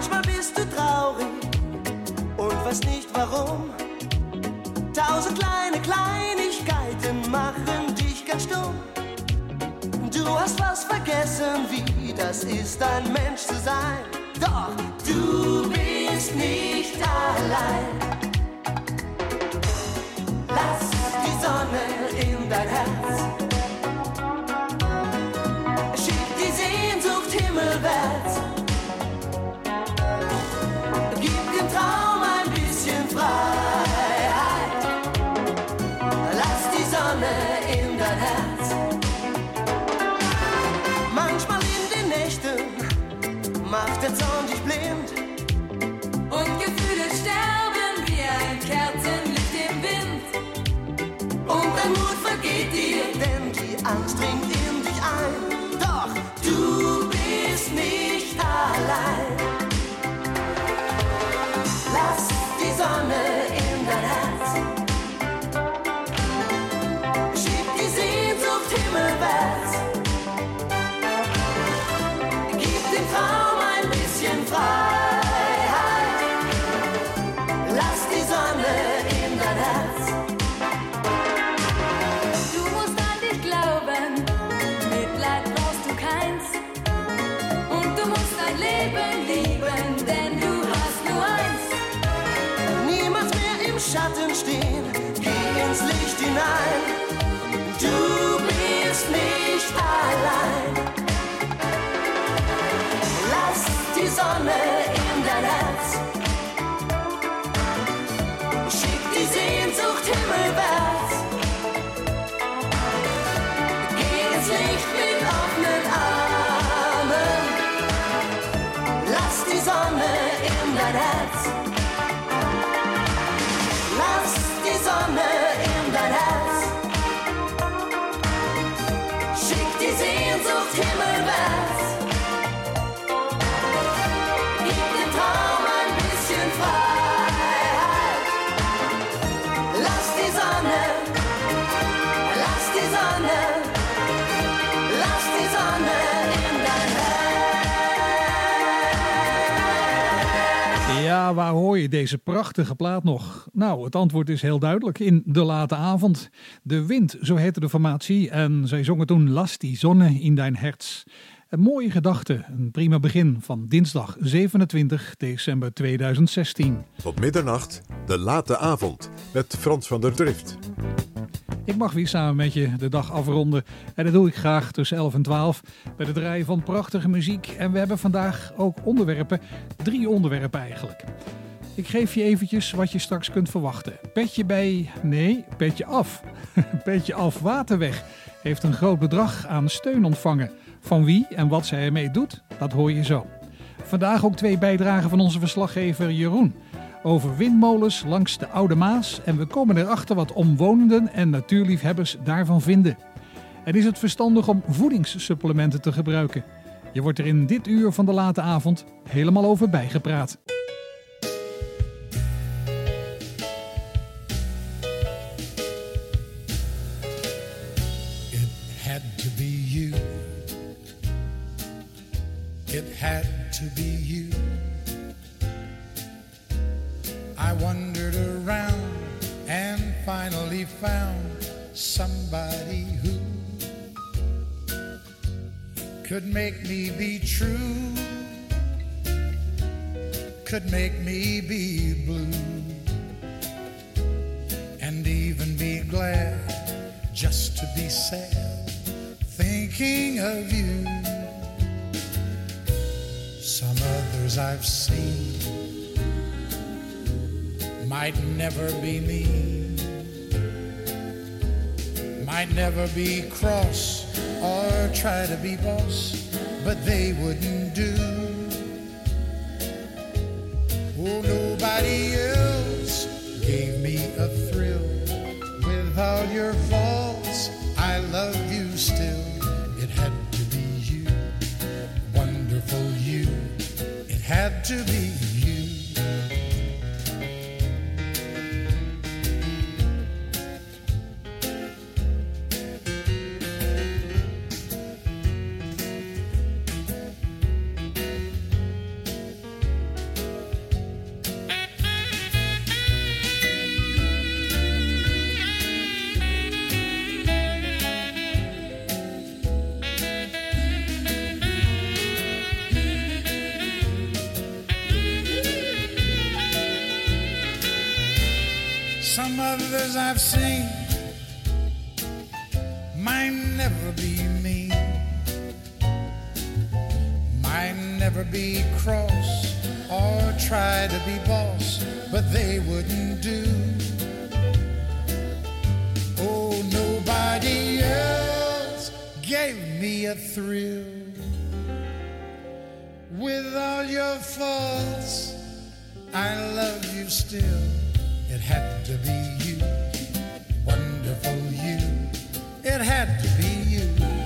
Manchmal bist du traurig und weißt nicht warum. 1000 kleine Kleinigkeiten machen dich ganz stumm. Du hast was vergessen, wie das ist, ein Mensch zu sein. Doch du bist nicht allein. Lass die Sonne in dein Herz. Schick die Sehnsucht himmelwärts. Gib dem Traum ein bisschen Freiheit. Lass die Sonne in dein Herz. Manchmal in den Nächten macht der Zorn dich blind. Und Gefühle sterben wie ein Kerzenlicht im Wind. Und dein Mut vergeht dir, denn die Angst dringt in dich ein. Doch du bist nicht allein. Lass die Sonne in dein Herz. Schick die Sehnsucht himmelwärts. Gib dem Traum ein bisschen Freiheit. Lass die Sonne in dein Herz. Du musst an dich glauben, Mitleid brauchst du keins. Und du musst dein Leben lieben, denn du hast nur eins. Niemals mehr im Schatten stehen, geh ins Licht hinein. Du bist nicht allein. Lass die Sonne in dein Herz. Schick die Sehnsucht himmelwärts. Geh ins Licht mit offenen Armen. Lass die Sonne in dein Herz. Lass die Sonne in dein Herz. Schick die Sehnsucht himmelwärts. Gib dem Traum ein bisschen Freiheit. Lass die Sonne, lass die Sonne, lass die Sonne in dein Herz. Ja, waar hoor je deze prachtige plaat nog? Nou, het antwoord is heel duidelijk. In De Late Avond. De Wind, zo heette de formatie. En zij zongen toen Lass die Sonne in dein Herz. Een mooie gedachte. Een prima begin van dinsdag 27 december 2016. Tot middernacht, De Late Avond, met Frans van der Drift. Ik mag weer samen met je de dag afronden. En dat doe ik graag tussen 11 en 12 bij de draaien van prachtige muziek. En we hebben vandaag ook onderwerpen. 3 onderwerpen eigenlijk. Ik geef je eventjes wat je straks kunt verwachten. Petje bij... Nee, petje af. Petje af Waterweg heeft een groot bedrag aan steun ontvangen. Van wie en wat zij ermee doet, dat hoor je zo. Vandaag ook 2 bijdragen van onze verslaggever Jeroen. Over windmolens langs de Oude Maas. En we komen erachter wat omwonenden en natuurliefhebbers daarvan vinden. En is het verstandig om voedingssupplementen te gebruiken? Je wordt er in dit uur van De Late Avond helemaal over bijgepraat. It had to be you. I wandered around and finally found somebody who could make me be true, could make me be blue, and even be glad just to be sad, thinking of you. Some others I've seen might never be me, might never be cross or try to be boss, but they wouldn't do. Oh, nobody else gave me a thrill. With all your faults, I love you still. It had to be you, wonderful you. It had to be you. Some others I've seen might never be mean, might never be cross or try to be boss, but they wouldn't do. Oh, nobody else gave me a thrill. With all your faults, I love you still. It had to be you, wonderful you. It had to be you.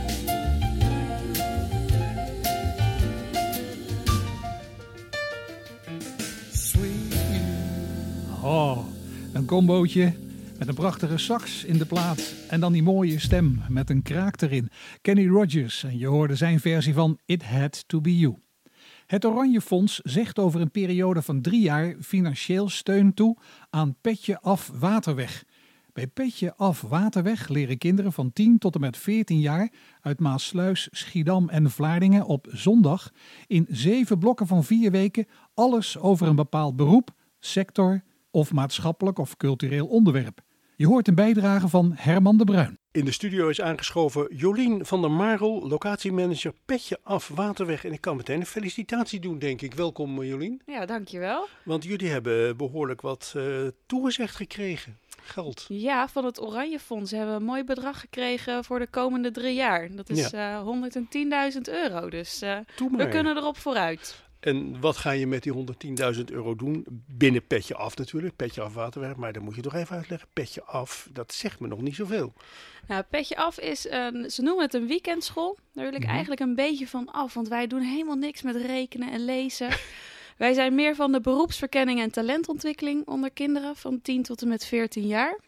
Sweet you. Oh, een combootje met een prachtige sax in de plaat. En dan die mooie stem met een kraak erin. Kenny Rogers. En je hoorde zijn versie van It Had To Be You. Het Oranje Fonds zegt over een periode van 3 jaar financieel steun toe aan Petje Af Waterweg. Bij Petje Af Waterweg leren kinderen van 10 tot en met 14 jaar uit Maassluis, Schiedam en Vlaardingen op zondag in 7 blokken van 4 weken alles over een bepaald beroep, sector of maatschappelijk of cultureel onderwerp. Je hoort een bijdrage van Herman de Bruin. In de studio is aangeschoven Jolien van der Marel, locatiemanager Petje Af Waterweg. En ik kan meteen een felicitatie doen, denk ik. Welkom Jolien. Ja, dankjewel. Want jullie hebben behoorlijk wat toegezegd gekregen. Geld. Ja, van het Oranje Fonds hebben we een mooi bedrag gekregen voor de komende 3 jaar. Dat is €110.000. Dus we kunnen erop vooruit. En wat ga je met die €110.000 doen? Binnen Petje Af natuurlijk, Petje Af Waterweg. Maar dan moet je toch even uitleggen. Petje Af, dat zegt me nog niet zoveel. Nou, Petje Af is, ze noemen het een weekendschool. Daar wil ik eigenlijk een beetje van af, want wij doen helemaal niks met rekenen en lezen. Wij zijn meer van de beroepsverkenning en talentontwikkeling onder kinderen van 10 tot en met 14 jaar.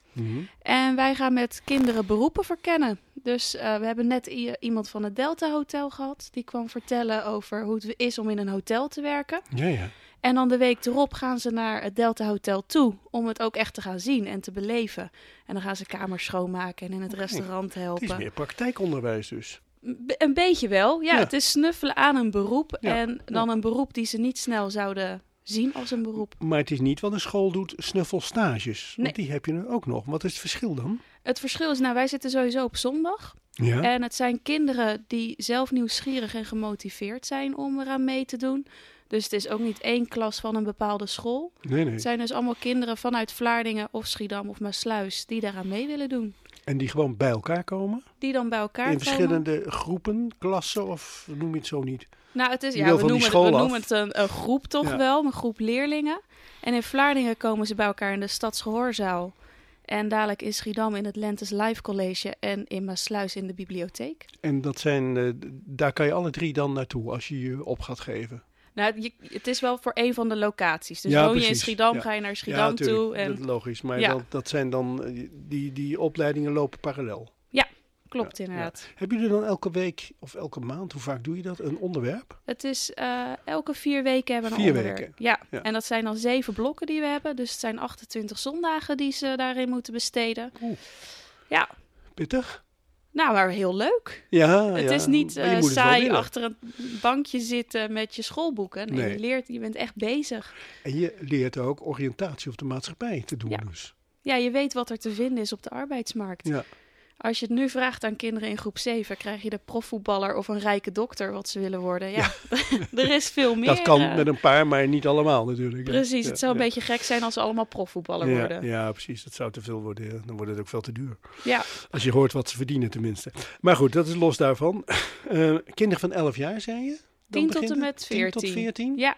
En wij gaan met kinderen beroepen verkennen. Dus we hebben net iemand van het Delta Hotel gehad. Die kwam vertellen over hoe het is om in een hotel te werken. Ja. En dan de week erop gaan ze naar het Delta Hotel toe om het ook echt te gaan zien en te beleven. En dan gaan ze kamers schoonmaken en in het restaurant helpen. Het is meer praktijkonderwijs dus. Een beetje wel. Ja, het is snuffelen aan een beroep. Ja. En dan een beroep die ze niet snel zouden zien als een beroep. Maar het is niet wat een school doet, snuffelstages. Nee. Want die heb je nu ook nog. Wat is het verschil dan? Het verschil is, wij zitten sowieso op zondag. Ja. En het zijn kinderen die zelf nieuwsgierig en gemotiveerd zijn om eraan mee te doen. Dus het is ook niet 1 klas van een bepaalde school. Nee. Het zijn dus allemaal kinderen vanuit Vlaardingen of Schiedam of Maassluis die daaraan mee willen doen. En die gewoon bij elkaar komen? Die dan bij elkaar In komen. verschillende groepen, klassen of noem je het zo niet? Nou, het is, Die wil we van die noemen school het een groep toch wel, een groep leerlingen. En in Vlaardingen komen ze bij elkaar in de Stadsgehoorzaal. En dadelijk in Schiedam in het Lentes Live College en in Maassluis in de bibliotheek. En dat zijn, daar kan je alle 3 dan naartoe als je je op gaat geven? Nou, het is wel voor 1 van de locaties. Dus Ja, woon je in precies. Schiedam, Ja. ga je naar Schiedam toe. En Dat is logisch. Maar dat zijn dan, die opleidingen lopen parallel. klopt inderdaad. Hebben jullie dan elke week of elke maand, hoe vaak doe je dat, een onderwerp? Het is elke 4 weken hebben we een 4 onderwerp. weken. Ja, Ja. en dat zijn dan 7 blokken die we hebben. Dus het zijn 28 zondagen die ze daarin moeten besteden. Oeh. Ja, Pittig? nou, maar heel leuk. Ja. Het is niet Maar je moet het wel saai willen. achter een bankje zitten met je schoolboeken. Nee, Nee. je bent echt bezig. En je leert ook oriëntatie op de maatschappij te doen Ja. dus. Ja, je weet wat er te vinden is op de arbeidsmarkt. Ja. Als je het nu vraagt aan kinderen in groep 7, krijg je de profvoetballer of een rijke dokter wat ze willen worden. Ja, er is veel meer. Dat kan met een paar, maar niet allemaal natuurlijk. Precies, Ja. het zou een beetje gek zijn als ze allemaal profvoetballer worden. Ja, precies. Dat zou te veel worden. Dan wordt het ook veel te duur. Ja. Als je hoort wat ze verdienen tenminste. Maar goed, dat is los daarvan. Kinderen van 11 jaar, zei je? Dan 10 tot begint en het? met 14. 10 tot 14? Ja.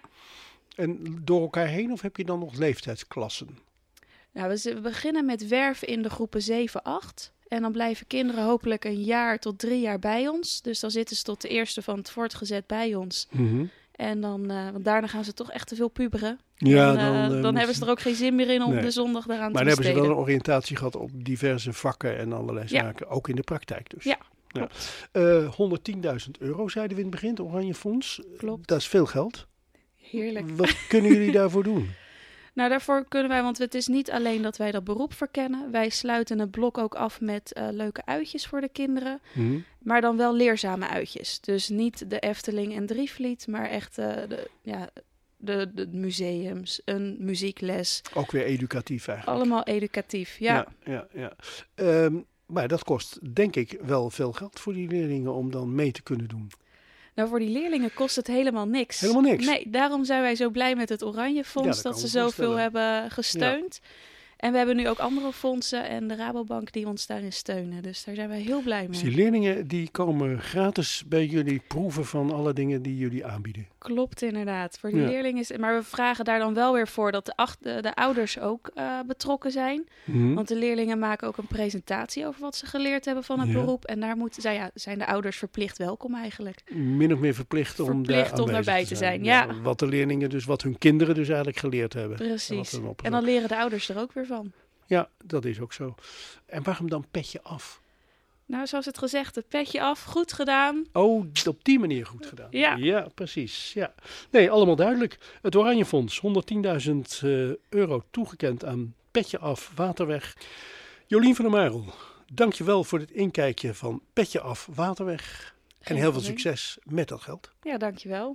En door elkaar heen of heb je dan nog leeftijdsklassen? Nou, we beginnen met werven in de groepen 7, 8. En dan blijven kinderen hopelijk 1 jaar tot 3 jaar bij ons. Dus dan zitten ze tot de eerste van het voortgezet bij ons. En dan, want daarna gaan ze toch echt te veel puberen. Ja, dan hebben ze er ook geen zin meer in om de zondag daaraan maar te dan besteden. hebben ze wel een oriëntatie gehad op diverse vakken en allerlei zaken. Ook in de praktijk dus. Ja, klopt. 110.000 euro zeiden we in het begin, het Oranje Fonds. Klopt. Dat is veel geld. Heerlijk. Wat kunnen jullie daarvoor doen? Nou, daarvoor kunnen wij, want het is niet alleen dat wij dat beroep verkennen. Wij sluiten het blok ook af met leuke uitjes voor de kinderen. Maar dan wel leerzame uitjes. Dus niet de Efteling en Drievliet, maar echt de museums, een muziekles. Ook weer educatief eigenlijk. Allemaal educatief, ja. Ja. Maar dat kost denk ik wel veel geld voor die leerlingen om dan mee te kunnen doen. Nou, voor die leerlingen kost het helemaal niks. Helemaal niks? Nee, daarom zijn wij zo blij met het Oranje Fonds Ja, dat kan ze ik me zoveel voorstellen. hebben gesteund. En we hebben nu ook andere fondsen en de Rabobank die ons daarin steunen. Dus daar zijn wij heel blij Dus mee. die leerlingen die komen gratis bij jullie proeven van alle dingen die jullie aanbieden. Klopt inderdaad. Voor die Ja. leerlingen is, maar we vragen daar dan wel weer voor dat de ouders ook betrokken zijn. Want de leerlingen maken ook een presentatie over wat ze geleerd hebben van het Ja. beroep. En daar zijn de ouders verplicht welkom eigenlijk. Min of meer verplicht om daar Verplicht om aanwezig daarbij te zijn, ja. Wat de leerlingen dus, wat hun kinderen dus eigenlijk geleerd hebben. Precies. En wat En dan leren de ouders er ook weer van. Ja, dat is ook zo. En waarom dan petje af? Nou, zoals het gezegd, het petje af, goed gedaan. Oh, op die manier goed gedaan. Ja. Ja, precies. Ja. Nee, allemaal duidelijk. Het Oranje Fonds, 110.000 euro toegekend aan Petje Af Waterweg. Jolien van der Marel, dank je wel voor het inkijkje van Petje Af Waterweg. En Geen heel veel probleem. succes met dat geld. Ja, dankjewel.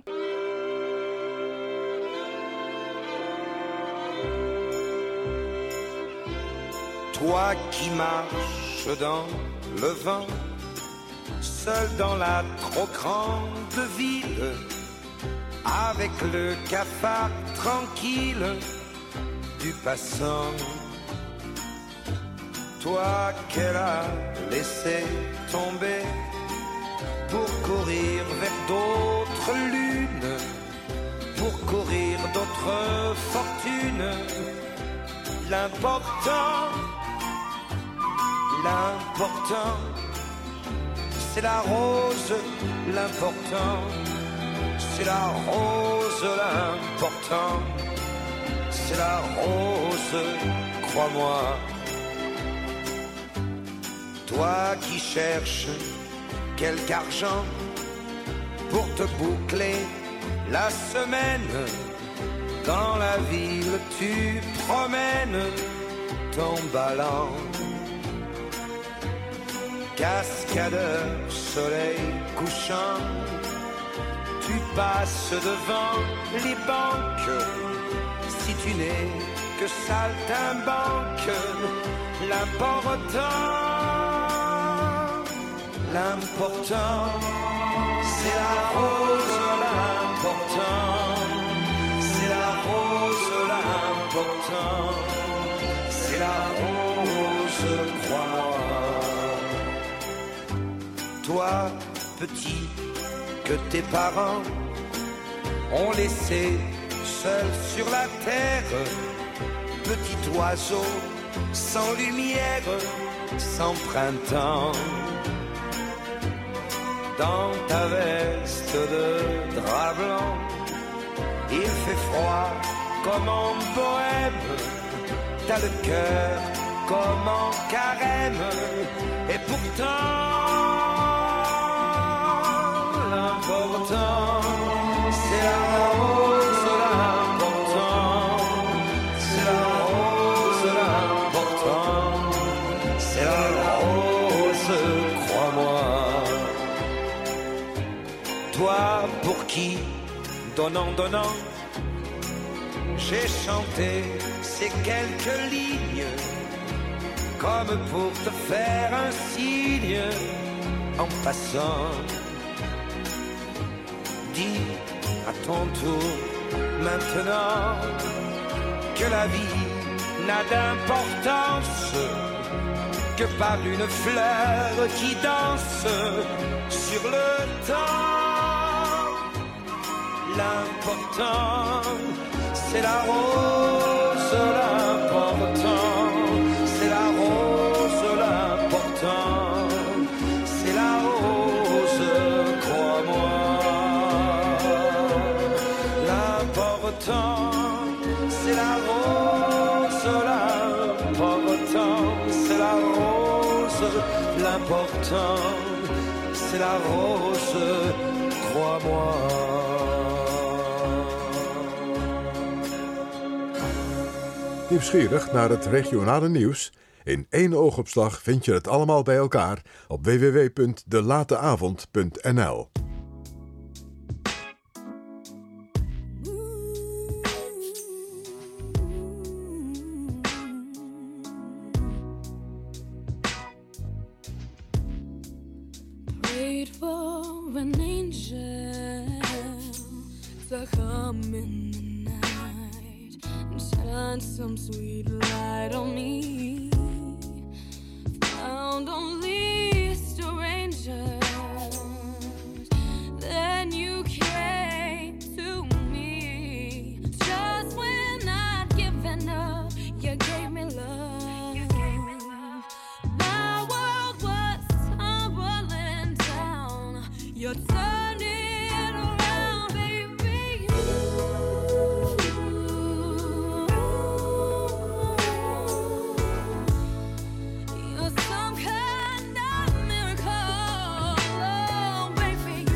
Toi qui marches dans le vent, seul dans la trop grande ville, avec le cafard tranquille du passant. Toi qu'elle a laissé tomber pour courir vers d'autres lunes, pour courir d'autres fortunes. L'important, c'est la rose. L'important, c'est la rose. L'important, c'est la rose, crois-moi. Toi qui cherches quelque argent pour te boucler la semaine, dans la ville tu promènes ton ballon. Cascadeur, soleil couchant, tu passes devant les banques. Si tu n'es que saltimbanque, l'important, c'est la rose. L'important, c'est la rose. L'important, c'est la rose, crois-moi. Toi, petit, que tes parents ont laissé seul sur la terre, petit oiseau sans lumière, sans printemps. Dans ta veste de drap blanc, il fait froid comme en bohème, t'as le cœur comme en carême, et pourtant l'important, c'est la rose. L'important, c'est la rose. L'important, c'est la rose, crois-moi. Toi pour qui, donnant, j'ai chanté ces quelques lignes, comme pour te faire un signe en passant. Dis à ton tour maintenant que la vie n'a d'importance que par une fleur qui danse sur le temps. L'important, c'est la rose. L'important, c'est la rose. L'important, c'est la rose, crois-moi. L'important, c'est la rose. L'important, c'est la rose. L'important, c'est la rose, crois-moi. Nieuwsgierig naar het regionale nieuws? In één oogopslag vind je het allemaal bij elkaar op www.delateavond.nl. angel to come in the night and shine some sweet light on me. Found only strangers. Then you came to me. Just when I'd given up, you gave me love. My world was tumbling down. You turned it around, baby. You're some kind of miracle, oh, baby.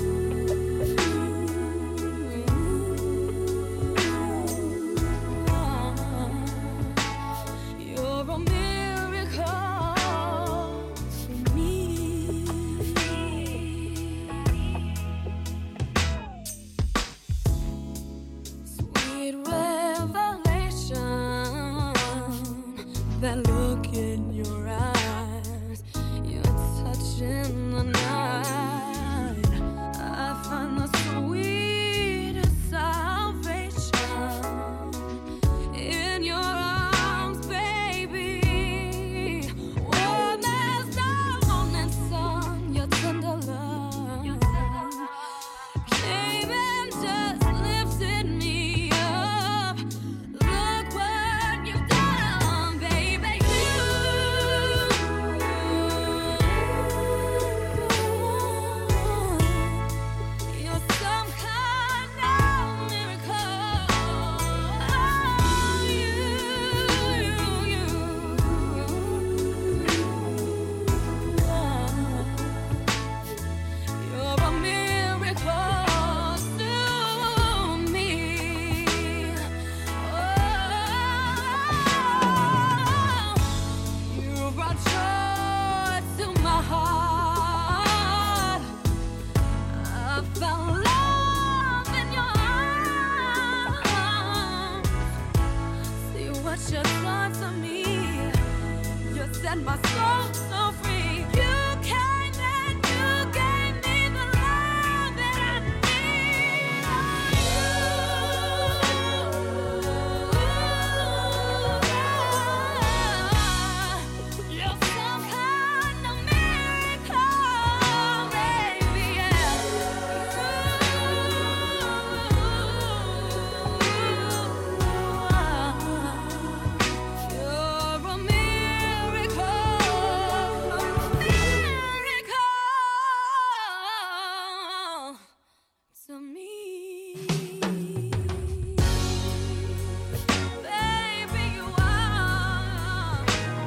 You're a miracle to me. Sweet revelation, that look in your eyes, you're touching the night. I find the sweetest salvation in your arms, baby. Warm as the morning sun, your tender love came and just lifted me up. Look what you've done, baby. You're some kind of miracle. You're a miracle to me. You brought joy to my heart. I found love in your arms. See what you've done to me. You set my soul so free. You came and you gave me the love that I need. You're some kind of miracle, baby. You're a miracle to me. Baby, you are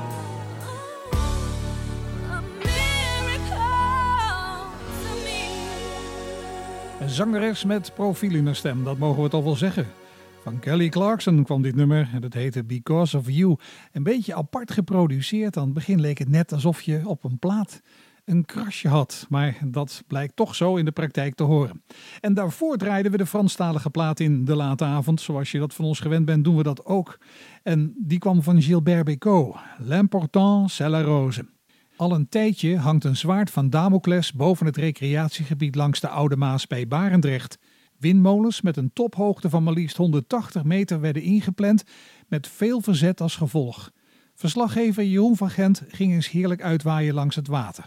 a miracle to me. Een zangeres met profiel in haar stem, dat mogen we toch wel zeggen. Van Kelly Clarkson kwam dit nummer en dat heette Because of You. Een beetje apart geproduceerd. Aan het begin leek het net alsof je op een plaat een krasje had. Maar dat blijkt toch zo in de praktijk te horen. En daarvoor draaiden we de Franstalige plaat in de late avond. Zoals je dat van ons gewend bent, doen we dat ook. En die kwam van Gilbert Bécaud. L'important, c'est la rose. Al een tijdje hangt een zwaard van Damocles boven het recreatiegebied langs de Oude Maas bij Barendrecht. Windmolens met een tophoogte van maar liefst 180 meter werden ingepland met veel verzet als gevolg. Verslaggever Jeroen van Gent ging eens heerlijk uitwaaien langs het water.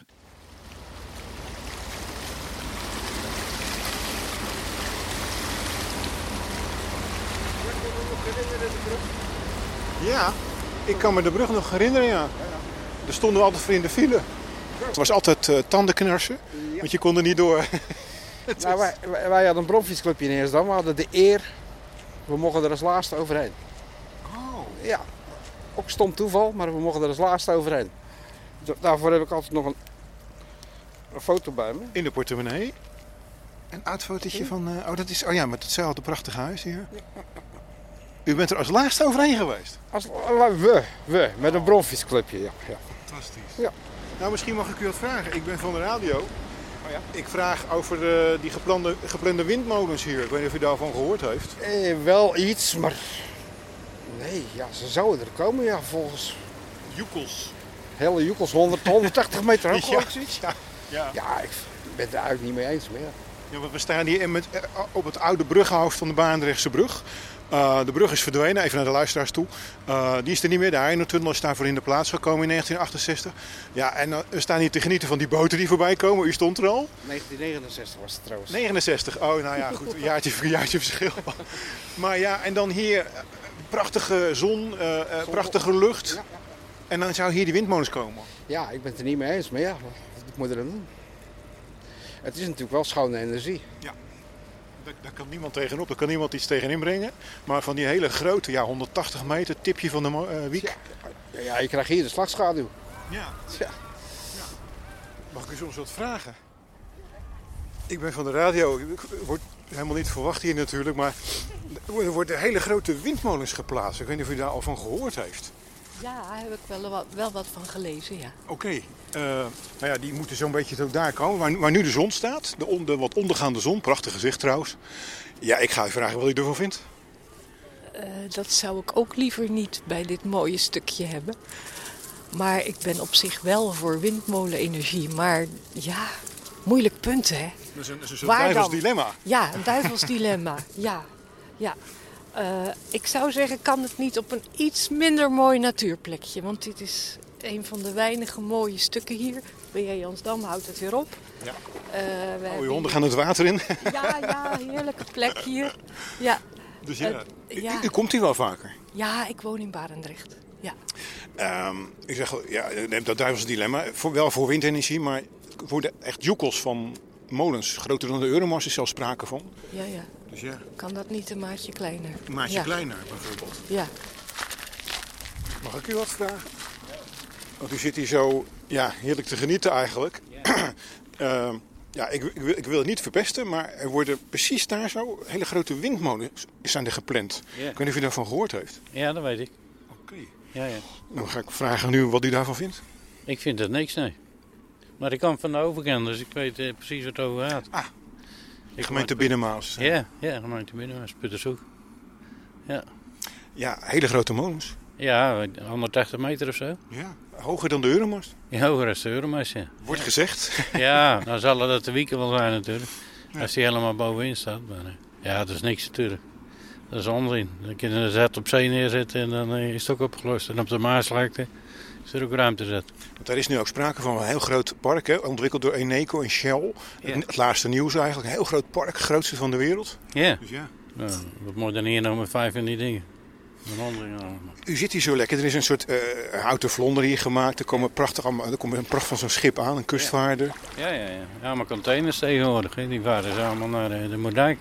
Ja, ik kan me de brug nog herinneren, ja. Er stonden we altijd voor in de file. Het was altijd tandenknarsen, want je kon er niet door. Nou, wij hadden een bromfietsclubje in Eersdam. We hadden de eer, we mochten er als laatste overheen. Oh. Ja, ook stom toeval, maar we mochten er als laatste overheen. Daarvoor heb ik altijd nog een foto bij me. In de portemonnee. Een oud fotootje van... oh ja, met hetzelfde prachtige huis hier. U bent er als laatste overheen geweest? We, met een bromfietsclubje, ja. Fantastisch. Ja. Nou, misschien mag ik u wat vragen. Ik ben van de radio. Oh ja? Ik vraag over die geplande windmolens hier. Ik weet niet of u daarvan gehoord heeft. Wel iets, maar... Nee, ja, ze zouden er komen, ja, volgens... Joekels. Hele joekels, 180 meter hoog, ja, zoiets. ja. Ja, ik ben het er eigenlijk niet mee eens meer. Ja, want we staan hier op het oude bruggenhoofd van de Barendrechtse brug. De brug is verdwenen, even naar de luisteraars toe. Die is er niet meer. De Heino-tunnel is daarvoor in de plaats gekomen in 1968. Ja, en we staan hier te genieten van die boten die voorbij komen. U stond er al? 1969 was het trouwens. 69, oh nou ja, goed. Een jaartje verschil. Maar ja, en dan hier prachtige zon, prachtige lucht. Ja. En dan zou hier die windmolens komen. Ja, ik ben het er niet mee eens, maar ja, wat moet er dan doen? Het is natuurlijk wel schone energie. Ja. Daar kan niemand tegenop, daar kan niemand iets tegen inbrengen. Maar van die hele grote, 180 meter, tipje van de wiek. Ja, je krijgt hier de slagschaduw. Ja. Ja. Mag ik u soms wat vragen? Ik ben van de radio, ik word helemaal niet verwacht hier natuurlijk, maar er worden hele grote windmolens geplaatst. Ik weet niet of u daar al van gehoord heeft. Ja, daar heb ik wel wat van gelezen, ja. Oké. Nou ja, die moeten zo'n beetje tot daar komen. Waar nu de zon staat, de wat ondergaande zon, prachtig gezicht trouwens. Ja, ik ga u vragen wat u ervan vindt. Dat zou ik ook liever niet bij dit mooie stukje hebben. Maar ik ben op zich wel voor windmolenenergie. Maar ja, moeilijk punt, hè. Dat is een soort duivels dilemma. Ja, een duivels dilemma, ja. Ik zou zeggen, kan het niet op een iets minder mooi natuurplekje. Want dit is een van de weinige mooie stukken hier. B.J. Jansdam houdt het weer op. Ja. Uw honden gaan het water in. Ja, heerlijke plek hier. Ja. Dus u komt hier wel vaker? Ja, ik woon in Barendrecht. Ja. Ik zeg, neemt dat duivels dilemma. Wel voor windenergie, maar er worden echt joekels van molens. Groter dan de Euromast is zelfs sprake van. Ja. Dus ja. Kan dat niet een maatje kleiner? Een maatje kleiner bijvoorbeeld. Ja. Mag ik u wat vragen? Want u zit hier zo heerlijk te genieten eigenlijk. Ja. Ik wil het niet verpesten, maar er worden precies daar zo hele grote windmolens zijn er gepland. Ja. Ik weet niet of u daarvan gehoord heeft. Ja, dat weet ik. Oké. Ja. Dan ga ik vragen aan u wat u daarvan vindt. Ik vind het niks, nee. Maar ik kan van de overkant, dus ik weet precies wat het over gaat. Gemeente Binnenmaas. Ja, gemeente Binnenmaas, Puttershoek. Ja. Ja, hele grote molens. Ja, 180 meter of zo. Ja, hoger dan de Euromast. Ja, hoger dan de Euromast, ja. Wordt gezegd. Ja, dan zal dat de wieken wel zijn natuurlijk. Ja. Als die helemaal bovenin staat. Maar, ja, dat is niks natuurlijk. Dat is onzin. Dan kun je een zet op zee neerzetten en dan is het ook opgelost. En op de Maaslakte is er ook ruimte zet. Want daar is nu ook sprake van een heel groot park, hè, ontwikkeld door Eneco en Shell. Ja. Het laatste nieuws eigenlijk. Een heel groot park, het grootste van de wereld. Ja. Dus ja. Nou, wat moderneer met 5 van die dingen. U zit hier zo lekker. Er is een soort houten vlonder hier gemaakt. Er komt een pracht van zo'n schip aan, een kustvaarder. Ja, maar containers tegenwoordig. Hè. Die varen ze allemaal naar de Moerdijk.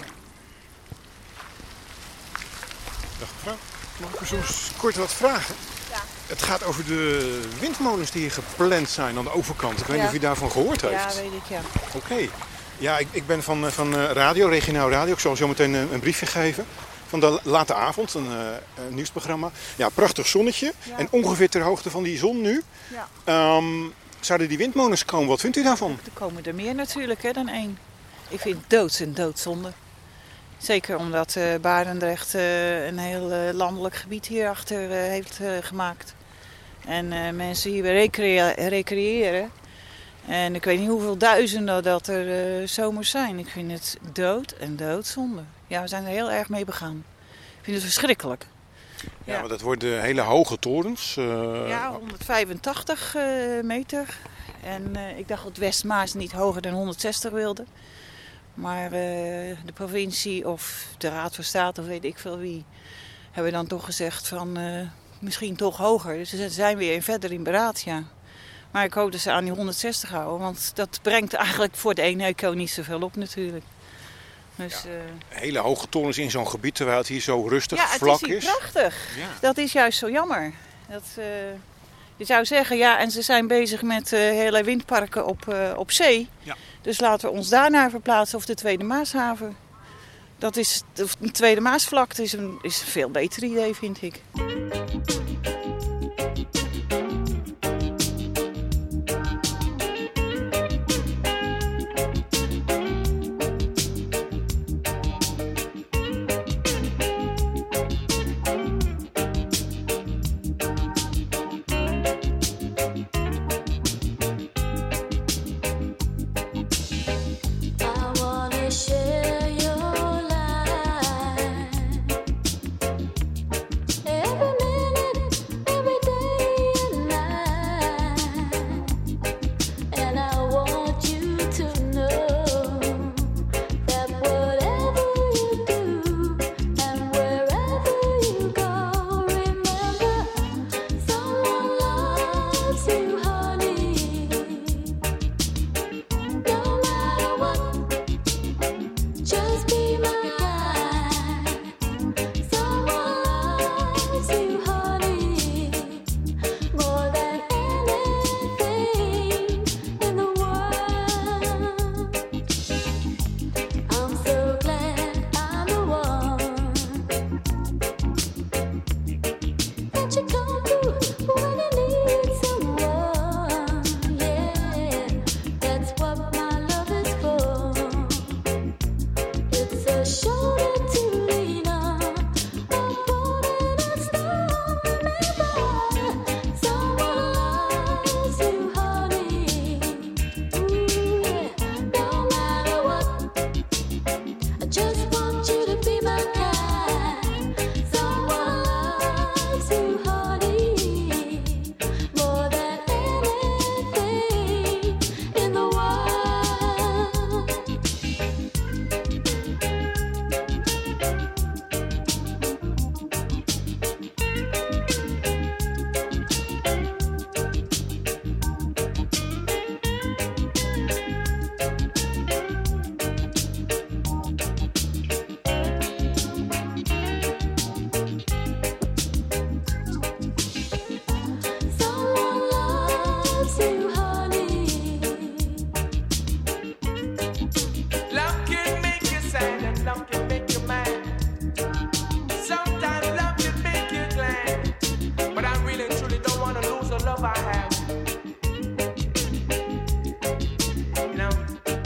Dag mevrouw. Mag ik u soms kort wat vragen? Ja. Het gaat over de windmolens die hier gepland zijn aan de overkant. Ik weet niet of u daarvan gehoord heeft. Ja, weet ik, ja. Oké. Ja, ik ben van radio, regionaal radio. Ik zal zo meteen een briefje geven. Van de late avond, een nieuwsprogramma. Ja, prachtig zonnetje. Ja. En ongeveer ter hoogte van die zon nu. Ja. Zouden die windmolens komen? Wat vindt u daarvan? Er komen er meer natuurlijk dan één. Ik vind het doodzonde. Zeker omdat Barendrecht een heel landelijk gebied hierachter heeft gemaakt. En mensen hier recreëren. En ik weet niet hoeveel duizenden dat er zomers zijn. Ik vind het doodzonde. Ja, we zijn er heel erg mee begaan. Ik vind het verschrikkelijk. Ja, maar dat worden hele hoge torens. Ja, 185 meter. En ik dacht dat Westmaas niet hoger dan 160 wilde. Maar de provincie of de Raad van State of weet ik veel wie... hebben dan toch gezegd van misschien toch hoger. Dus ze zijn weer verder in beraad, ja. Maar ik hoop dat ze aan die 160 houden. Want dat brengt eigenlijk voor de Eneco niet zoveel op natuurlijk. Dus, hele hoge torens in zo'n gebied terwijl het hier zo rustig vlak is. Ja, het is hier prachtig. Ja. Dat is juist zo jammer. Je zou zeggen, ja, en ze zijn bezig met hele windparken op zee. Ja. Dus laten we ons daarnaar verplaatsen of de Tweede Maashaven. De Tweede Maasvlakte is een veel beter idee, vind ik. I wanna love I have. You know,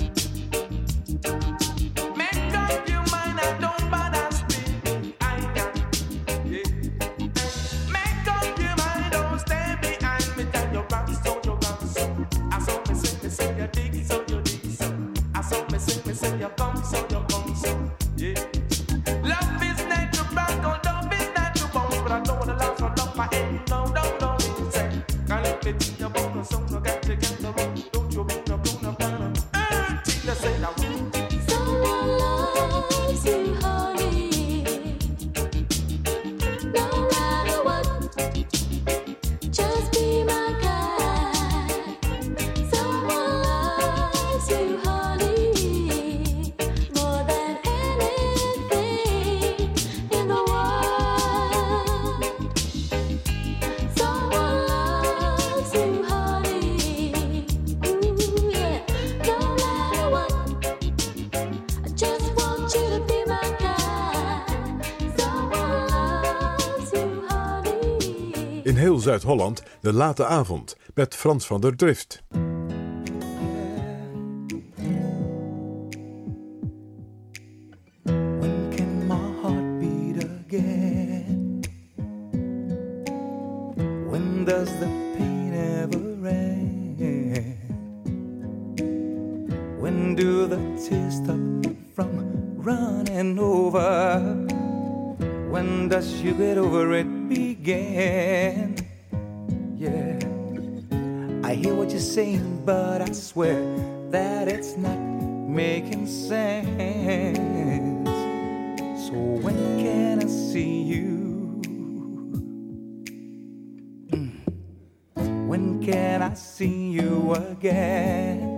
make up your mind, I don't bother speak. I got, yeah. Make up your mind, don't stay behind me. Tell your rock so, your rock so. I saw me sing, you dig so, you dig so. I saw me sing, you come so, you come so. Yeah. Love is natural, love is natural, but I don't wanna love for love. My head, no, say. Can't let me see your bone, so no got to get the road. Don't you bring up, Tina say that. Someone loves you, honey. No matter what, just be my guy. Someone loves you, honey, more than anything in the world. Someone loves you, honey. Ooh, yeah. No matter what, I just want you to be my guy. Someone loves you, honey. In heel Zuid-Holland de late avond met Frans van der Drift. When can my heart beat again? When does the pain ever end? When do the tears stop from running over? When does you get over it begin? Yeah, I hear what you're saying, but I swear that it's not making sense. So when can I see you? When can I see you again?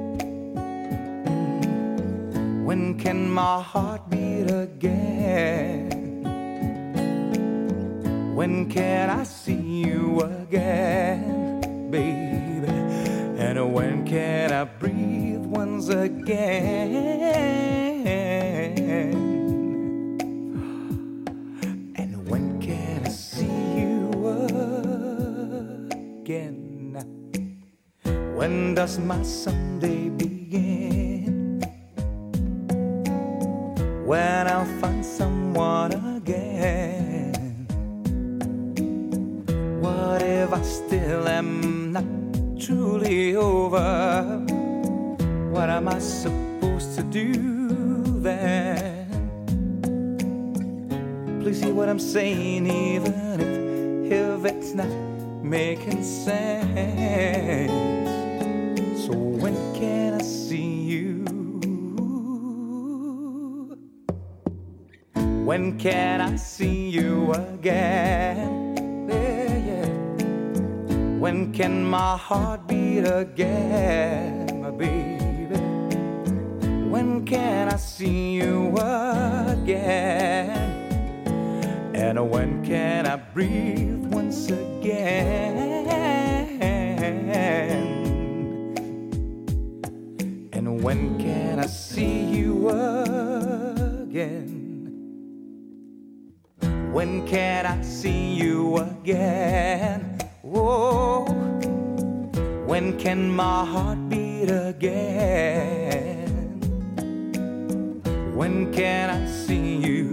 When can my heart beat again? When can I see you again, baby? And when can I breathe once again? And when can I see you again? When does my someday begin? When I'll find someone again? What if I still am not truly over? What am I supposed to do then? Please hear what I'm saying, even if it's not making sense. So when can I see you? When can I see you again? When can my heart beat again, my baby? When can I see you again? And when can I breathe once again? And when can I see you again? When can I see you again? Oh, when can my heart beat again? When can I see you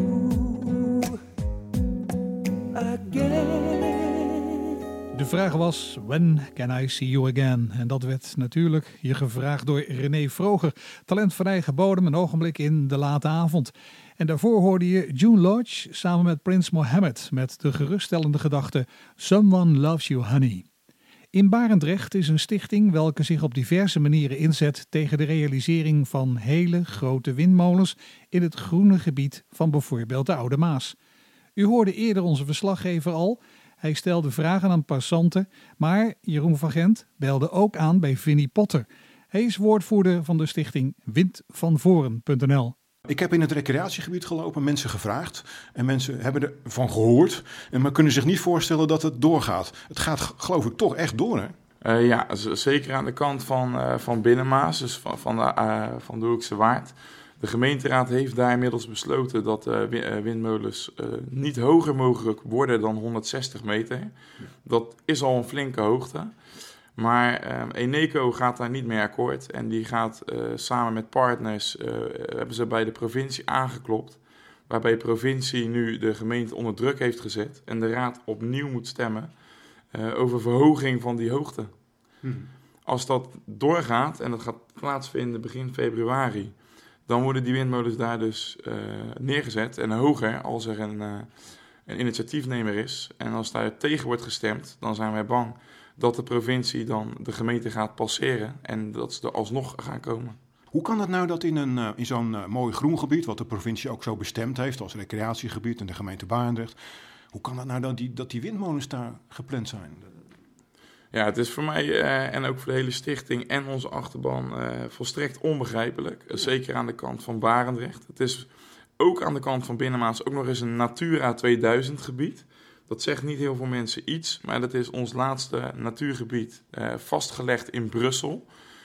again? De vraag was, when can I see you again? En dat werd natuurlijk je gevraagd door René Vroger. Talent van eigen bodem, een ogenblik in de late avond. En daarvoor hoorde je June Lodge samen met Prince Mohammed met de geruststellende gedachte Someone Loves You Honey. In Barendrecht is een stichting welke zich op diverse manieren inzet tegen de realisering van hele grote windmolens in het groene gebied van bijvoorbeeld de Oude Maas. U hoorde eerder onze verslaggever al. Hij stelde vragen aan passanten, maar Jeroen van Gent belde ook aan bij Vinnie Potter. Hij is woordvoerder van de stichting windvanvoren.nl. Ik heb in het recreatiegebied gelopen, mensen gevraagd en mensen hebben ervan gehoord, maar kunnen zich niet voorstellen dat het doorgaat. Het gaat geloof ik toch echt door, hè? Ja, zeker aan de kant van Binnenmaas, dus van de Hoekse Waard. De gemeenteraad heeft daar inmiddels besloten dat windmolens niet hoger mogen worden dan 160 meter. Dat is al een flinke hoogte. Maar Eneco gaat daar niet mee akkoord. En die gaat samen met partners, hebben ze bij de provincie aangeklopt. Waarbij de provincie nu de gemeente onder druk heeft gezet. En de raad opnieuw moet stemmen over verhoging van die hoogte. Als dat doorgaat, en dat gaat plaatsvinden begin februari, dan worden die windmolens daar dus neergezet en hoger als er een initiatiefnemer is. En als daar tegen wordt gestemd, dan zijn wij bang dat de provincie dan de gemeente gaat passeren en dat ze er alsnog gaan komen. Hoe kan het nou dat in zo'n mooi groen gebied, wat de provincie ook zo bestemd heeft als recreatiegebied en de gemeente Barendrecht, hoe kan het nou dat die windmolens daar gepland zijn? Ja, het is voor mij en ook voor de hele stichting en onze achterban volstrekt onbegrijpelijk. Zeker aan de kant van Barendrecht. Het is ook aan de kant van Binnenmaas ook nog eens een Natura 2000 gebied. Dat zegt niet heel veel mensen iets, maar dat is ons laatste natuurgebied vastgelegd in Brussel.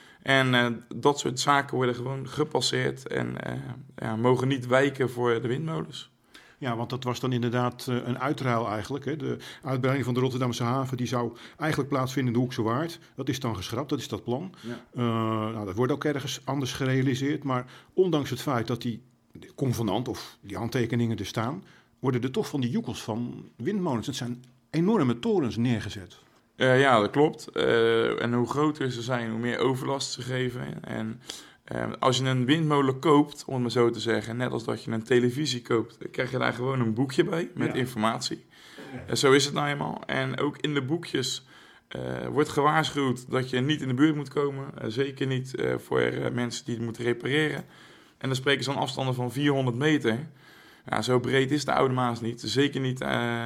En dat soort zaken worden gewoon gepasseerd en mogen niet wijken voor de windmolens. Ja, want dat was dan inderdaad een uitruil eigenlijk. Hè. De uitbreiding van de Rotterdamse haven die zou eigenlijk plaatsvinden in de Hoekse Waard. Dat is dan geschrapt, dat is dat plan. Ja. Dat wordt ook ergens anders gerealiseerd. Maar ondanks het feit dat die convenant of die handtekeningen er staan, worden er toch van die joekels van windmolens. Het zijn enorme torens neergezet. Ja, dat klopt. En hoe groter ze zijn, hoe meer overlast ze geven. En als je een windmolen koopt, om het maar zo te zeggen, net als dat je een televisie koopt, dan krijg je daar gewoon een boekje bij met informatie. Zo is het nou eenmaal. En ook in de boekjes wordt gewaarschuwd dat je niet in de buurt moet komen. Zeker niet voor mensen die het moeten repareren. En dan spreken ze van afstanden van 400 meter. Ja, zo breed is de Oude Maas niet. Zeker niet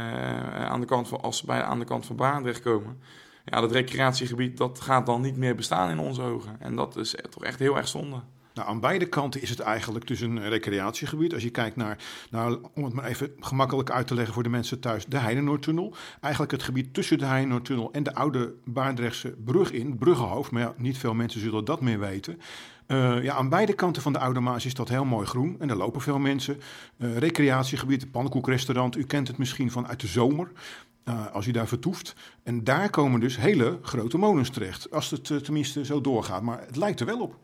aan de kant van Barendrecht komen. Ja, dat recreatiegebied dat gaat dan niet meer bestaan in onze ogen. En dat is toch echt heel erg zonde. Nou, aan beide kanten is het eigenlijk dus een recreatiegebied. Als je kijkt naar, om het maar even gemakkelijk uit te leggen voor de mensen thuis, de Heinenoordtunnel. Eigenlijk het gebied tussen de Heinenoordtunnel en de oude Barendrechtse brug in, Bruggenhoofd. Maar ja, niet veel mensen zullen dat meer weten. Aan beide kanten van de Oude Maas is dat heel mooi groen. En daar lopen veel mensen. Recreatiegebied, het pannenkoekrestaurant. U kent het misschien vanuit de zomer. Als u daar vertoeft. En daar komen dus hele grote molens terecht. Als het tenminste zo doorgaat. Maar het lijkt er wel op.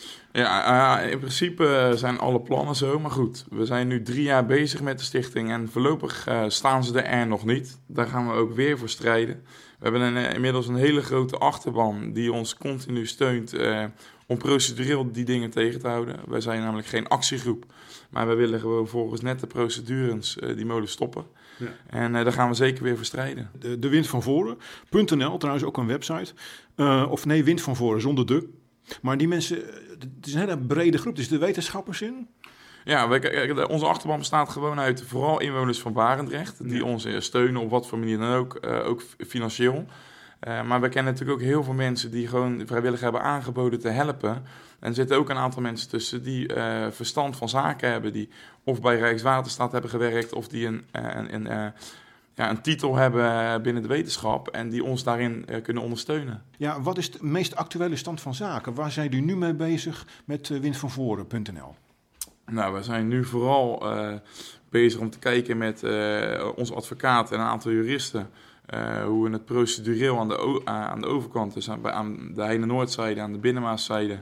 Ja, in principe zijn alle plannen zo. Maar goed, we zijn nu 3 jaar bezig met de stichting. En voorlopig staan ze er nog niet. Daar gaan we ook weer voor strijden. We hebben inmiddels een hele grote achterban die ons continu steunt om procedureel die dingen tegen te houden. Wij zijn namelijk geen actiegroep. Maar we willen gewoon volgens nette procedures die molen stoppen. Ja. En daar gaan we zeker weer voor strijden. De Wind van Voren.nl, trouwens ook een website. Wind van Voren zonder de. Maar die mensen, het is een hele brede groep. Dus de wetenschappers in? Ja, onze achterban bestaat gewoon uit vooral inwoners van Barendrecht. Die ons steunen op wat voor manier dan ook financieel. Maar we kennen natuurlijk ook heel veel mensen die gewoon vrijwillig hebben aangeboden te helpen. En er zitten ook een aantal mensen tussen die verstand van zaken hebben. Die of bij Rijkswaterstaat hebben gewerkt of die een titel hebben binnen de wetenschap. En die ons daarin kunnen ondersteunen. Ja, wat is de meest actuele stand van zaken? Waar zijn jullie nu mee bezig met windvanvoren.nl? Nou, we zijn nu vooral bezig om te kijken met onze advocaat en een aantal juristen. Hoe we het procedureel aan de overkant, dus aan de Heine-Noordzijde, aan de Binnenmaaszijde,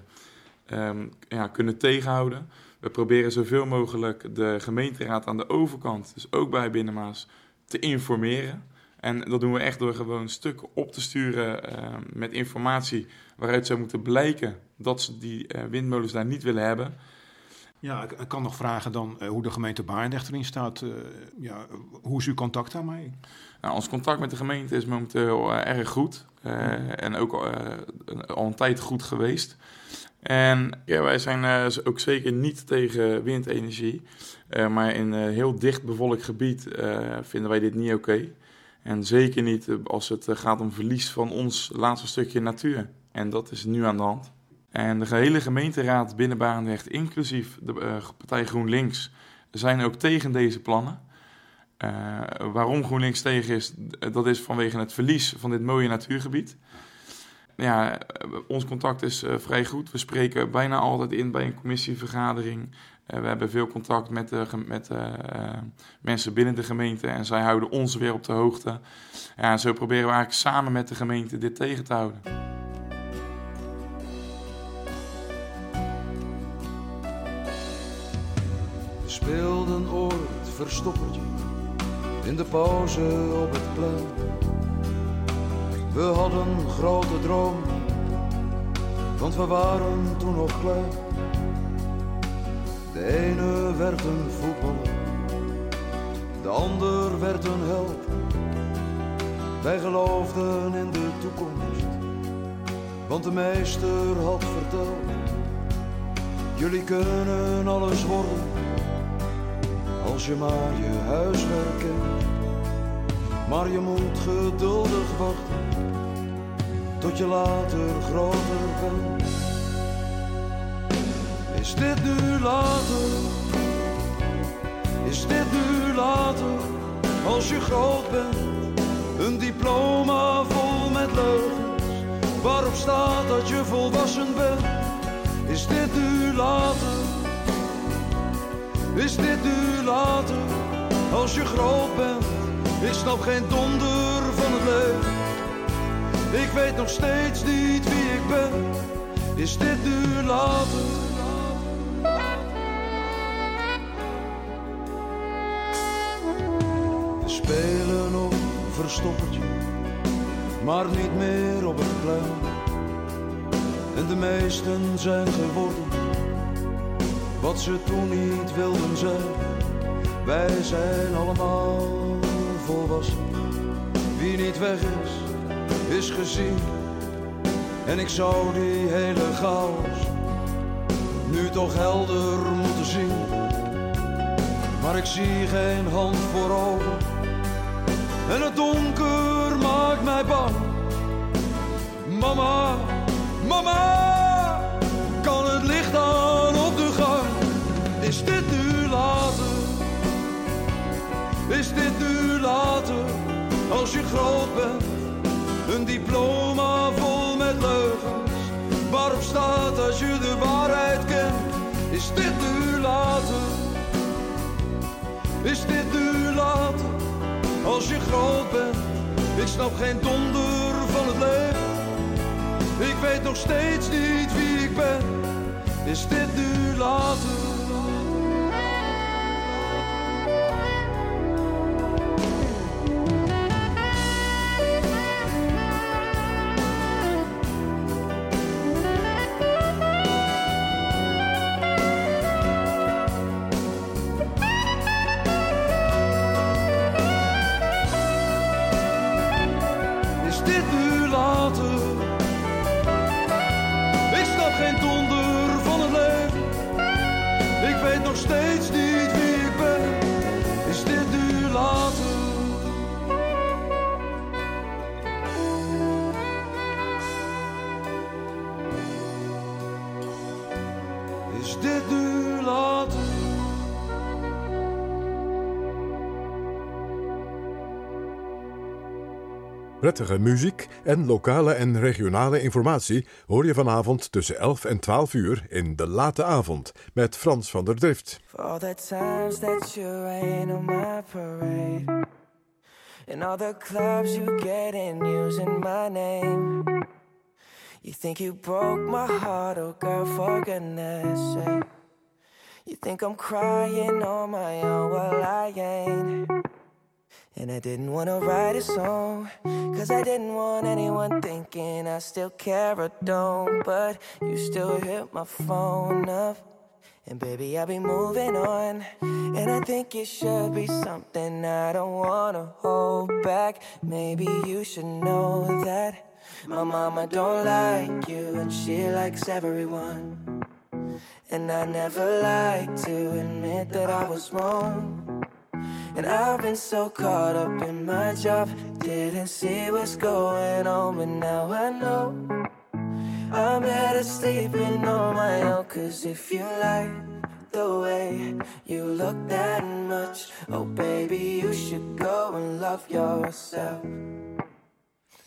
kunnen tegenhouden. We proberen zoveel mogelijk de gemeenteraad aan de overkant, dus ook bij Binnenmaas, te informeren. En dat doen we echt door gewoon stukken op te sturen met informatie waaruit zou moeten blijken dat ze die windmolens daar niet willen hebben. Ja, ik kan nog vragen dan hoe de gemeente Barendrecht erin staat. Hoe is uw contact daarmee? Nou, ons contact met de gemeente is momenteel erg goed. En ook al een tijd goed geweest. En ja, wij zijn ook zeker niet tegen windenergie. Maar in een heel dicht bevolkt gebied vinden wij dit niet oké. En zeker niet als het gaat om verlies van ons laatste stukje natuur. En dat is nu aan de hand. En de hele gemeenteraad binnen Barendrecht, inclusief de partij GroenLinks, zijn ook tegen deze plannen. Waarom GroenLinks tegen is, dat is vanwege het verlies van dit mooie natuurgebied. ons contact is vrij goed. We spreken bijna altijd in bij een commissievergadering. We hebben veel contact met mensen binnen de gemeente en zij houden ons weer op de hoogte. En zo proberen we eigenlijk samen met de gemeente dit tegen te houden. We speelden ooit verstoppertje in de pauze op het plein. We hadden grote dromen, want we waren toen nog klein. De ene werd een voetballer, de ander werd een held. Wij geloofden in de toekomst, want de meester had verteld: jullie kunnen alles worden, als je maar je huiswerk kent. Maar je moet geduldig wachten, tot je later groter bent. Is dit nu later? Is dit nu later? Als je groot bent, een diploma vol met leugens, waarop staat dat je volwassen bent. Is dit nu later? Is dit nu later? Als je groot bent, ik snap geen donder van het leven. Ik weet nog steeds niet wie ik ben. Is dit nu later? We spelen op verstoppertje, maar niet meer op het plein. En de meesten zijn geworden wat ze toen niet wilden zijn. Wij zijn allemaal volwassen. Wie niet weg is, is gezien. En ik zou die hele chaos nu toch helder moeten zien. Maar ik zie geen hand voor ogen en het donker maakt mij bang. Mama, mama, kan het licht aan op de gang? Is dit nu later? Is dit nu later? Als je groot bent, een diploma vol met leugens, waarop staat dat je de waarheid kent. Is dit nu later? Is dit nu later? Als je groot bent, ik snap geen donder van het leven. Ik weet nog steeds niet wie ik ben. Is dit nu later? Nog steeds niet wie ik ben. Is dit nu later? Is dit nu later? Prettige muziek en lokale en regionale informatie hoor je vanavond tussen 11 en 12 uur in De Late Avond met Frans van der Drift. For all the times that you rain on my parade, and all the clubs you get in using my name. You think you broke my heart, oh girl, for goodness sake. You think I'm crying on my own, well I ain't. And I didn't want to write a song, cause I didn't want anyone thinking I still care or don't. But you still hit my phone up, and baby I'll be moving on. And I think it should be something I don't want to hold back. Maybe you should know that my mama don't like you and she likes everyone. And I never like to admit that I was wrong. And I've been so caught up in my job, didn't see what's going on, but now I know I'm better sleeping on my own. Cause if you like the way you look that much, oh baby, you should go and love yourself.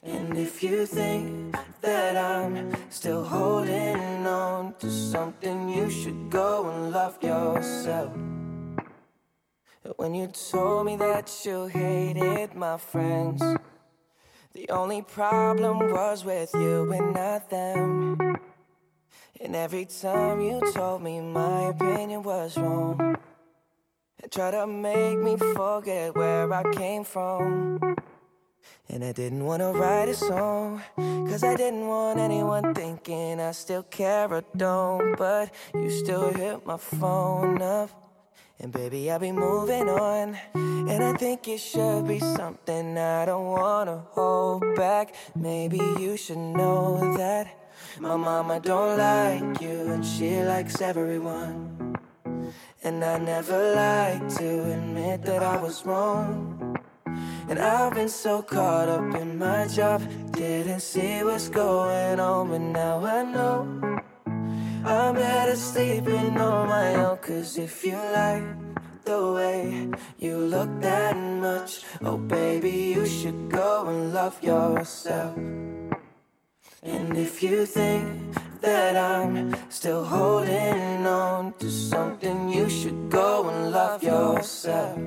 And if you think that I'm still holding on to something, you should go and love yourself. When you told me that you hated my friends, the only problem was with you and not them. And every time you told me my opinion was wrong, and tried to make me forget where I came from. And I didn't want to write a song, 'cause I didn't want anyone thinking I still care or don't. But you still hit my phone up, and baby, I'll be moving on. And I think it should be something I don't want to hold back. Maybe you should know that my mama don't like you, and she likes everyone. And I never like to admit that I was wrong. And I've been so caught up in my job, didn't see what's going on. But now I know I'm better sleeping on my own. 'Cause if you like the way you look that much, oh baby, you should go and love yourself. And if you think that I'm still holding on to something, you should go and love yourself.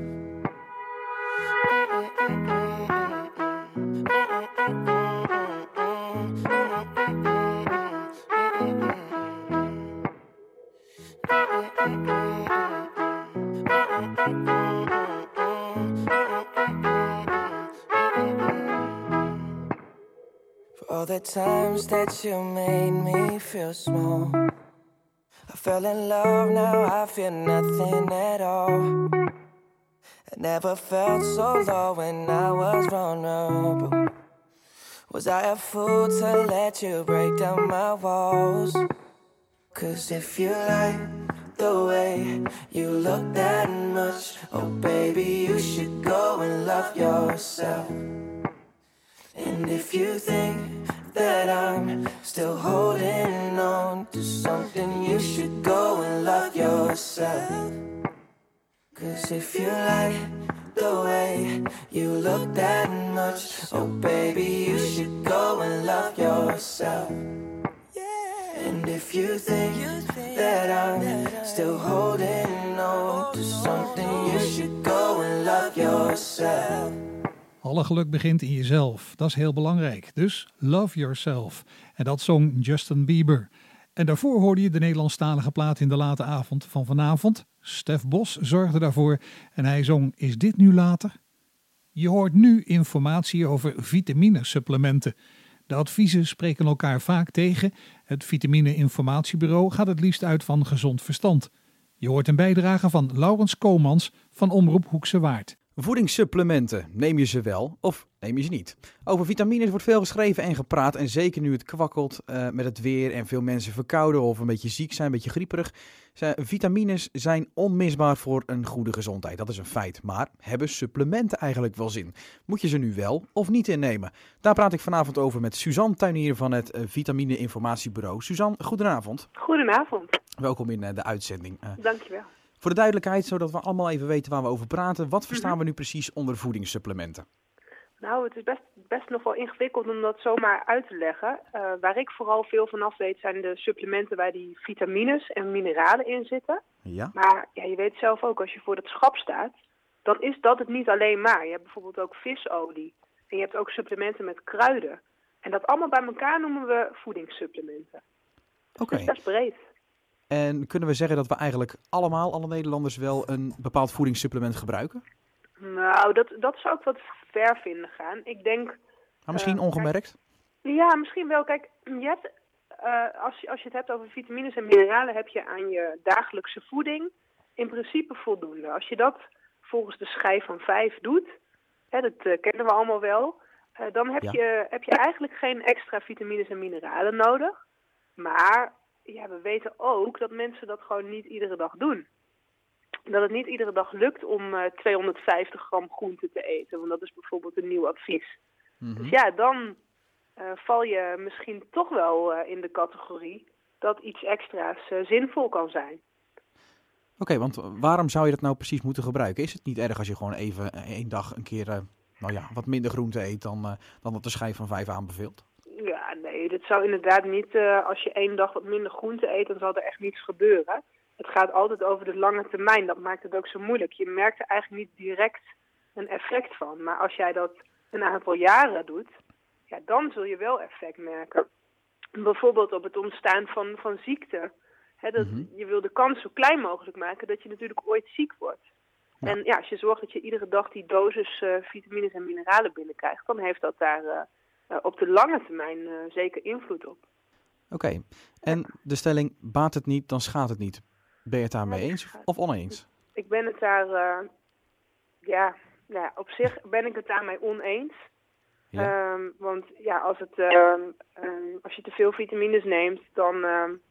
For all the times that you made me feel small, I fell in love, now I feel nothing at all. I never felt so low when I was vulnerable. Was I a fool to let you break down my walls? 'Cause if you like the way you look that much, oh baby, you should go and love yourself. And if you think that I'm still holding on to something, you should go and love yourself. 'Cause if you like the way you look that much, oh baby, you should go and love yourself. And if you think that I'm still holding on to something, you should go and love yourself. Alle geluk begint in jezelf. Dat is heel belangrijk. Dus love yourself. En dat zong Justin Bieber. En daarvoor hoorde je de Nederlandstalige plaat in de late avond van vanavond. Stef Bos zorgde daarvoor en hij zong Is dit nu later? Je hoort nu informatie over vitaminesupplementen. De adviezen spreken elkaar vaak tegen. Het Vitamine Informatiebureau gaat het liefst uit van gezond verstand. Je hoort een bijdrage van Laurens Komans van Omroep Hoekse Waard. Voedingssupplementen, neem je ze wel of neem je ze niet? Over vitamines wordt veel geschreven en gepraat. En zeker nu het kwakkelt met het weer en veel mensen verkouden of een beetje ziek zijn, een beetje grieperig. Vitamines zijn onmisbaar voor een goede gezondheid. Dat is een feit. Maar hebben supplementen eigenlijk wel zin? Moet je ze nu wel of niet innemen? Daar praat ik vanavond over met Suzanne Tuinier van het Vitamine Informatiebureau. Suzanne, goedenavond. Goedenavond. Welkom in de uitzending. Dankjewel. Voor de duidelijkheid, zodat we allemaal even weten waar we over praten. Wat verstaan we nu precies onder voedingssupplementen? Nou, het is best nog wel ingewikkeld om dat zomaar uit te leggen. Waar ik vooral veel van af weet zijn de supplementen waar die vitamines en mineralen in zitten. Ja. Maar ja, je weet zelf ook, als je voor het schap staat, dan is dat het niet alleen maar. Je hebt bijvoorbeeld ook visolie en je hebt ook supplementen met kruiden. En dat allemaal bij elkaar noemen we voedingssupplementen. Oké. Dus dat is breed. En kunnen we zeggen dat we eigenlijk alle Nederlanders wel een bepaald voedingssupplement gebruiken? Nou, dat zou ik wat ver vinden gaan. Ik denk... Maar misschien ongemerkt? Ja, misschien wel. Kijk, je hebt, als je het hebt over vitamines en mineralen, heb je aan je dagelijkse voeding in principe voldoende. Als je dat volgens de schijf van 5 doet, dat kennen we allemaal wel, dan heb je eigenlijk geen extra vitamines en mineralen nodig. Maar ja, we weten ook dat mensen dat gewoon niet iedere dag doen. Dat het niet iedere dag lukt om 250 gram groente te eten. Want dat is bijvoorbeeld een nieuw advies. Mm-hmm. Dus ja, dan val je misschien toch wel in de categorie dat iets extra's zinvol kan zijn. Oké, want waarom zou je dat nou precies moeten gebruiken? Is het niet erg als je gewoon even één dag een keer wat minder groente eet dan dat de schijf van 5 aanbeveelt? Ja, nee, dit zou inderdaad niet, als je 1 dag wat minder groente eet, dan zal er echt niets gebeuren. Het gaat altijd over de lange termijn, dat maakt het ook zo moeilijk. Je merkt er eigenlijk niet direct een effect van. Maar als jij dat een aantal jaren doet, ja, dan zul je wel effect merken. Bijvoorbeeld op het ontstaan van ziekte. Je wil de kans zo klein mogelijk maken dat je natuurlijk ooit ziek wordt. Ja. En ja, als je zorgt dat je iedere dag die dosis vitamines en mineralen binnenkrijgt, dan heeft dat daar op de lange termijn zeker invloed op. Oké. En de stelling, baat het niet, dan schaadt het niet. Ben je het daarmee eens of oneens? Ik ben het daar, op zich ben ik het daarmee oneens. Ja. Want ja, als je te veel vitamines neemt, dan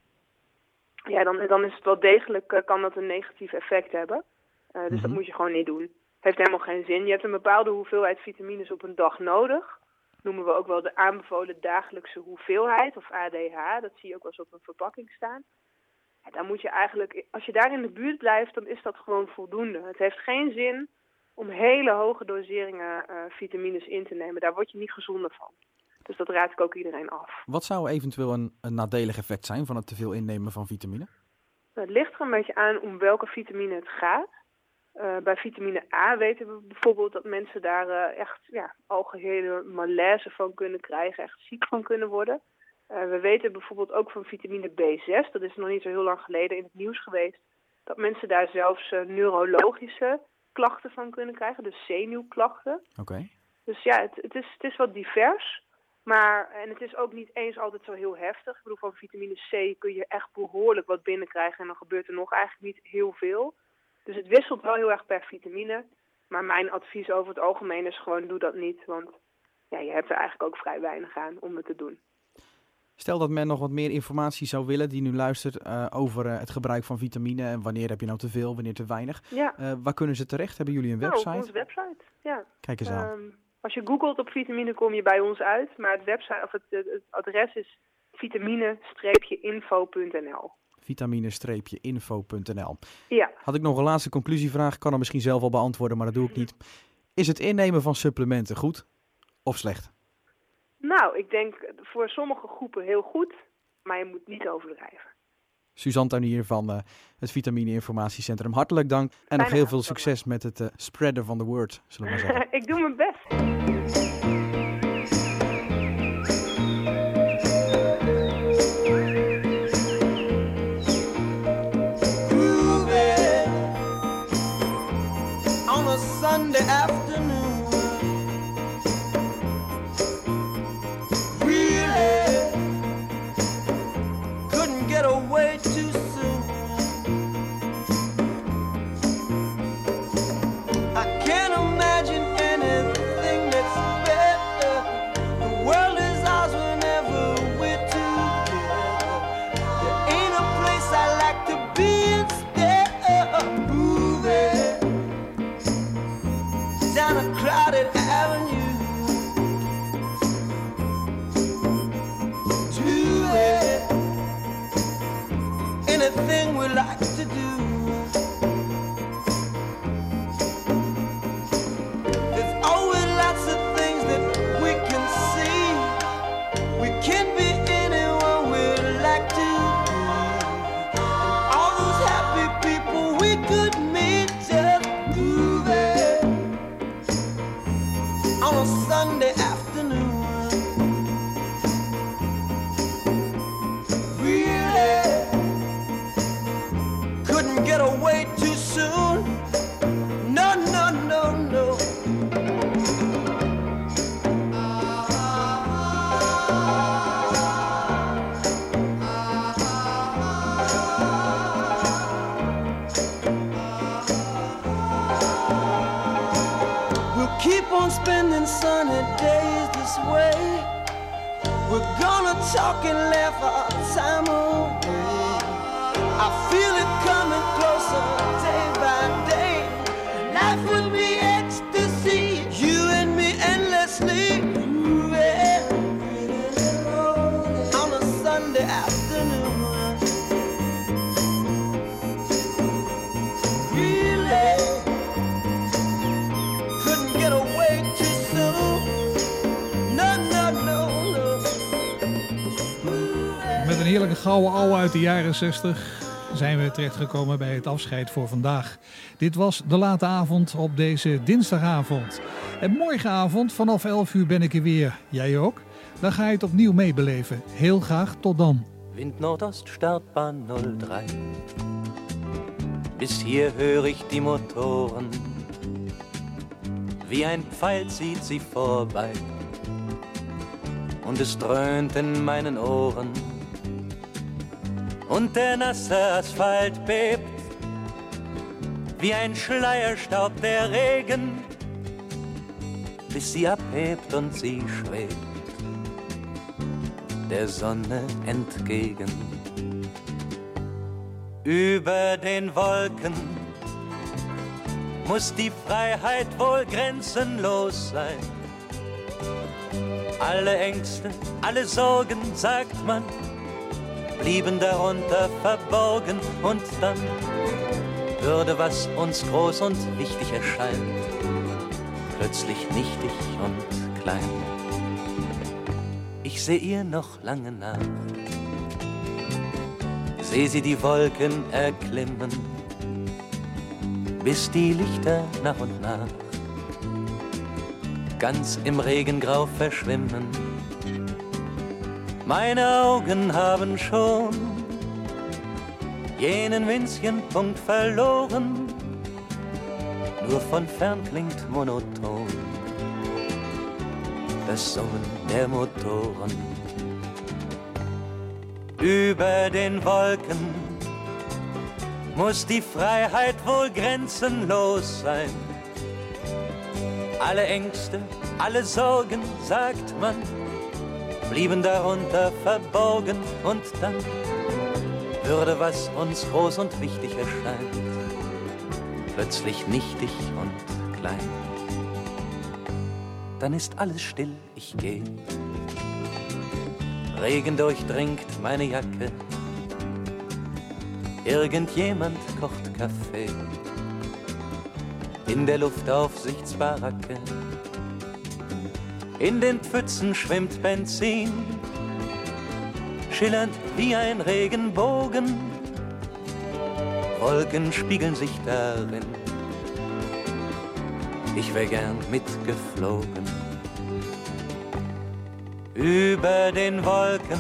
is het wel degelijk, kan dat een negatief effect hebben. Dus dat moet je gewoon niet doen. Het heeft helemaal geen zin. Je hebt een bepaalde hoeveelheid vitamines op een dag nodig. Noemen we ook wel de aanbevolen dagelijkse hoeveelheid, of ADH. Dat zie je ook wel eens op een verpakking staan. Ja, dan moet je eigenlijk, als je daar in de buurt blijft, dan is dat gewoon voldoende. Het heeft geen zin om hele hoge doseringen vitamines in te nemen. Daar word je niet gezonder van. Dus dat raad ik ook iedereen af. Wat zou eventueel een nadelig effect zijn van het te veel innemen van vitamine? Het ligt er een beetje aan om welke vitamine het gaat. Bij vitamine A weten we bijvoorbeeld dat mensen daar algehele malaise van kunnen krijgen, echt ziek van kunnen worden. We weten bijvoorbeeld ook van vitamine B6, dat is nog niet zo heel lang geleden in het nieuws geweest, dat mensen daar zelfs neurologische klachten van kunnen krijgen, dus zenuwklachten. Oké. Dus ja, het is wat divers, en het is ook niet eens altijd zo heel heftig. Ik bedoel, van vitamine C kun je echt behoorlijk wat binnenkrijgen en dan gebeurt er nog eigenlijk niet heel veel. Dus het wisselt wel heel erg per vitamine. Maar mijn advies over het algemeen is gewoon, doe dat niet. Want ja, je hebt er eigenlijk ook vrij weinig aan om het te doen. Stel dat men nog wat meer informatie zou willen die nu luistert over het gebruik van vitamine. En wanneer heb je nou te veel, wanneer te weinig. Ja. Waar kunnen ze terecht? Hebben jullie een website? Op onze website, ja. Kijk eens aan. Als je googelt op vitamine kom je bij ons uit. Maar het adres is vitamine-info.nl. vitamine-info.nl. Ja. Had ik nog een laatste conclusievraag. Ik kan hem misschien zelf wel beantwoorden, maar dat doe ik niet. Is het innemen van supplementen goed of slecht? Nou, ik denk voor sommige groepen heel goed, maar je moet niet overdrijven. Suzanne Tuinier van het Vitamine Informatiecentrum. Hartelijk dank en nog heel veel succes met het spreaden van de word, zullen we maar zeggen. Ik doe mijn best. Sunday afternoon, really couldn't get away too soon. I can't imagine anything that's better. The world is ours whenever we're together. There ain't a place I like to be instead of moving down a crowded avenue to anything we like to do. There's always lots of things that we can see. We can be anyone we like to be. And all those happy people we could meet just moving on a Sunday afternoon. Really couldn't get away too soon. No, no, no, no. We'll keep on spending sunny days this way. We're gonna talk and laugh our time away. I feel it coming closer day by day. Life will be ecstasy, you and me endlessly moving on a Sunday afternoon. Really couldn't get away too heerlijke gouden ouwe uit de jaren 60 zijn we terechtgekomen bij het afscheid voor vandaag. Dit was De Late Avond op deze dinsdagavond. En morgenavond vanaf 11 uur ben ik er weer. Jij ook? Dan ga je het opnieuw meebeleven. Heel graag tot dan. Wind Nordost, Startbahn 03. Bis hier höre ich die Motoren. Wie ein Pfeil zieht sie vorbei. Und es dröhnt in meinen Ohren. Und der nasse Asphalt bebt. Wie ein Schleierstaub der Regen. Bis sie abhebt und sie schwebt der Sonne entgegen. Über den Wolken muss die Freiheit wohl grenzenlos sein. Alle Ängste, alle Sorgen, sagt man, blieben darunter verborgen. Und dann würde, was uns groß und wichtig erscheint, plötzlich nichtig und klein. Ich seh ihr noch lange nach, seh sie die Wolken erklimmen, bis die Lichter nach und nach ganz im Regengrau verschwimmen. Meine Augen haben schon jenen winzigen Punkt verloren, nur von fern klingt monoton das Summen der Motoren. Über den Wolken muss die Freiheit wohl grenzenlos sein. Alle Ängste, alle Sorgen, sagt man, blieben darunter verborgen. Und dann würde, was uns groß und wichtig erscheint, plötzlich nichtig und klein. Dann ist alles still, ich geh. Regen durchdringt meine Jacke. Irgendjemand kocht Kaffee in der Luftaufsichtsbaracke. In den Pfützen schwimmt Benzin, schillernd wie ein Regenbogen. Wolken spiegeln sich darin. Ich wär gern mitgeflogen. Über den Wolken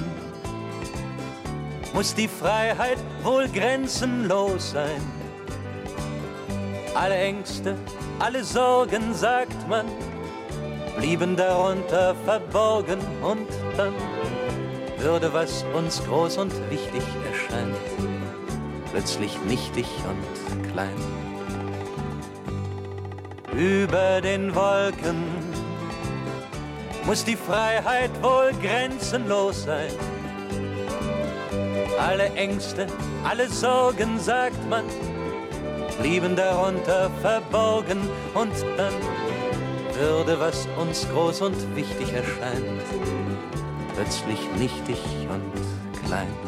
muss die Freiheit wohl grenzenlos sein. Alle Ängste, alle Sorgen, sagt man, blieben darunter verborgen. Und dann würde, was uns groß und wichtig erscheint, plötzlich nichtig und klein. Über den Wolken muss die Freiheit wohl grenzenlos sein. Alle Ängste, alle Sorgen, sagt man, blieben darunter verborgen. Und dann würde, was uns groß und wichtig erscheint, plötzlich nichtig und klein.